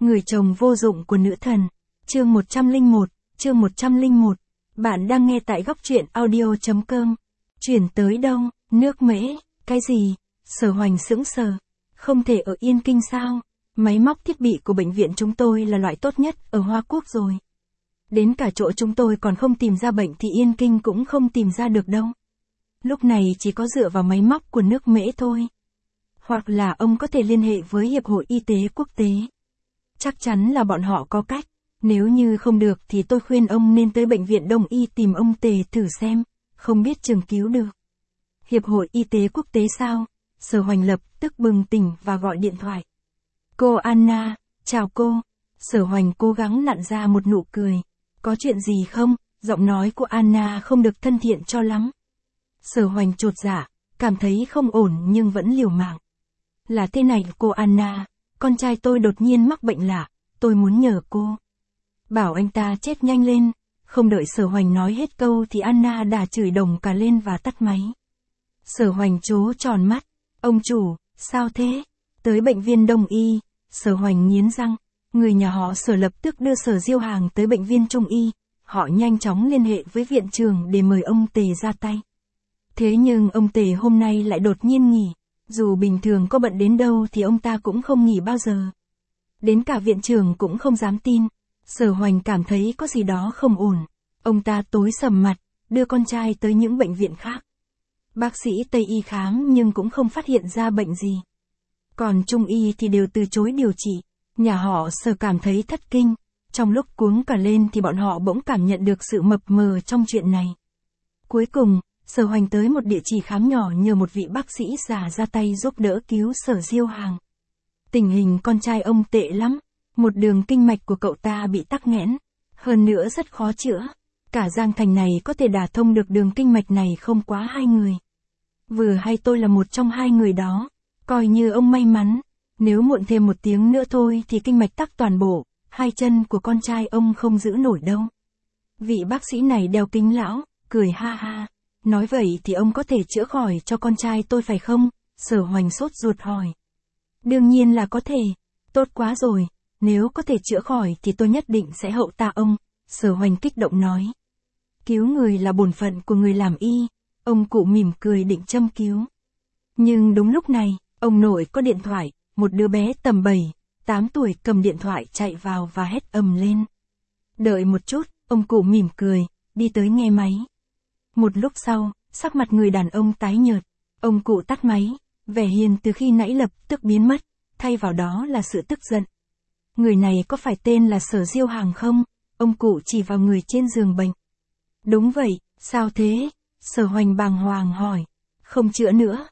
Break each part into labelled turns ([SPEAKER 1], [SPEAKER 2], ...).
[SPEAKER 1] Người chồng vô dụng của nữ thần. Chương 101. Bạn đang nghe tại góc truyện audio.com. Chuyển tới đâu? Nước Mễ? Cái gì? Sở Hoành sững sờ. Không thể ở Yên Kinh sao? Máy móc thiết bị của bệnh viện chúng tôi là loại tốt nhất ở Hoa Quốc rồi. Đến cả chỗ chúng tôi còn không tìm ra bệnh thì Yên Kinh cũng không tìm ra được đâu. Lúc này chỉ có dựa vào máy móc của nước Mễ thôi. Hoặc là ông có thể liên hệ với Hiệp hội Y tế Quốc tế. Chắc chắn là bọn họ có cách. Nếu như không được thì tôi khuyên ông nên tới bệnh viện Đông Y tìm ông Tề thử xem, không biết chừng cứu được. Hiệp hội Y tế Quốc tế sao? Sở Hoành lập tức bừng tỉnh và gọi điện thoại. Cô Anna, chào cô. Sở Hoành cố gắng nặn ra một nụ cười. Có chuyện gì không? Giọng nói của Anna không được thân thiện cho lắm. Sở Hoành chột dạ, cảm thấy không ổn nhưng vẫn liều mạng. Là thế này cô Anna, con trai tôi đột nhiên mắc bệnh lạ, tôi muốn nhờ cô. Bảo anh ta chết nhanh lên. Không đợi Sở Hoành nói hết câu thì Anna đã chửi đồng cả lên và tắt máy. Sở Hoành trố tròn mắt. Ông chủ, sao thế? Tới bệnh viện Đông Y. Sở Hoành nghiến răng. Người nhà họ Sở lập tức đưa Sở Diêu Hàng tới bệnh viện Trung Y. Họ nhanh chóng liên hệ với viện trưởng để mời ông Tề ra tay. Thế nhưng ông Tề hôm nay lại đột nhiên nghỉ. Dù bình thường có bận đến đâu thì ông ta cũng không nghỉ bao giờ. Đến cả viện trưởng cũng không dám tin. Sở Hoành cảm thấy có gì đó không ổn. Ông ta tối sầm mặt, đưa con trai tới những bệnh viện khác. Bác sĩ Tây Y khám nhưng cũng không phát hiện ra bệnh gì. Còn Trung Y thì đều từ chối điều trị. Nhà họ Sở cảm thấy thất kinh. Trong lúc cuống cả lên thì bọn họ bỗng cảm nhận được sự mập mờ trong chuyện này. Cuối cùng, Sở Hoành tới một địa chỉ khám nhỏ nhờ một vị bác sĩ già ra tay giúp đỡ cứu Sở Diêu Hàng. Tình hình con trai ông tệ lắm. Một đường kinh mạch của cậu ta bị tắc nghẽn. Hơn nữa rất khó chữa. Cả Giang Thành này có thể đả thông được đường kinh mạch này không quá 2 người. Vừa hay tôi là một trong 2 người đó. Coi như ông may mắn. Nếu muộn thêm 1 tiếng nữa thôi thì kinh mạch tắc toàn bộ. 2 chân của con trai ông không giữ nổi đâu. Vị bác sĩ này đeo kính lão, cười ha ha. Nói vậy thì ông có thể chữa khỏi cho con trai tôi phải không? Sở Hoành sốt ruột hỏi. Đương nhiên là có thể. Tốt quá rồi. Nếu có thể chữa khỏi thì tôi nhất định sẽ hậu tạ ông. Sở Hoành kích động nói. Cứu người là bổn phận của người làm y. Ông cụ mỉm cười định châm cứu. Nhưng đúng lúc này, ông nội có điện thoại. Một đứa bé tầm 7, 8 tuổi cầm điện thoại chạy vào và hét ầm lên. Đợi một chút, ông cụ mỉm cười, đi tới nghe máy. Một lúc sau, sắc mặt người đàn ông tái nhợt. Ông cụ tắt máy, vẻ hiền từ khi nãy lập tức biến mất, thay vào đó là sự tức giận. Người này có phải tên là Sở Diêu Hàng không? Ông cụ chỉ vào người trên giường bệnh. Đúng vậy, sao thế? Sở Hoành bàng hoàng hỏi. Không chữa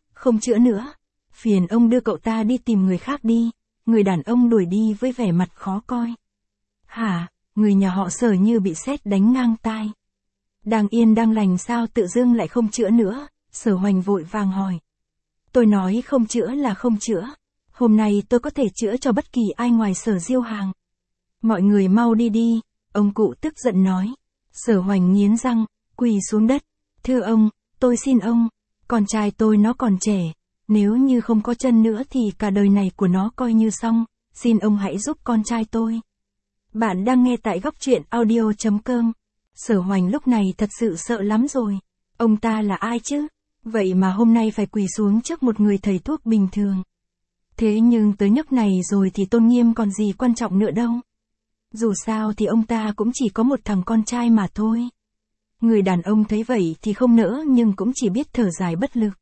[SPEAKER 1] nữa. Phiền ông đưa cậu ta đi tìm người khác đi. Người đàn ông đuổi đi với vẻ mặt khó coi. Hả? Người nhà họ Sở như bị sét đánh ngang tai. Đang yên đang lành sao tự dưng lại không chữa nữa? Sở Hoành vội vàng hỏi. Tôi nói không chữa là không chữa. Hôm nay tôi có thể chữa cho bất kỳ ai ngoài Sở Diêu Hàng. Mọi người mau đi đi, ông cụ tức giận nói. Sở Hoành nghiến răng, quỳ xuống đất. Thưa ông, tôi xin ông, con trai tôi nó còn trẻ. Nếu như không có chân nữa thì cả đời này của nó coi như xong. Xin ông hãy giúp con trai tôi. Bạn đang nghe tại góc truyện audio.com. Sở Hoành lúc này thật sự sợ lắm rồi. Ông ta là ai chứ? Vậy mà hôm nay phải quỳ xuống trước một người thầy thuốc bình thường. Thế nhưng tới nhấc này rồi thì tôn nghiêm còn gì quan trọng nữa đâu. Dù sao thì ông ta cũng chỉ có một thằng con trai mà thôi. Người đàn ông thấy vậy thì không nỡ nhưng cũng chỉ biết thở dài bất lực.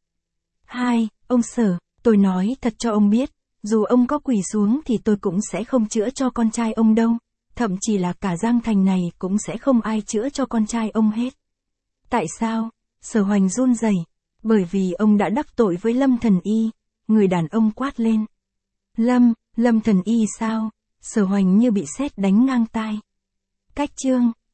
[SPEAKER 1] Ông Sở, tôi nói thật cho ông biết, dù ông có quỳ xuống thì tôi cũng sẽ không chữa cho con trai ông đâu. Thậm chí là cả Giang Thành này cũng sẽ không ai chữa cho con trai ông hết. Tại sao? Sở Hoành run rẩy. Bởi vì ông đã đắc tội với Lâm Thần Y. Người đàn ông quát lên. Lâm Thần Y sao? Sở Hoành như bị sét đánh ngang tai. Cách chương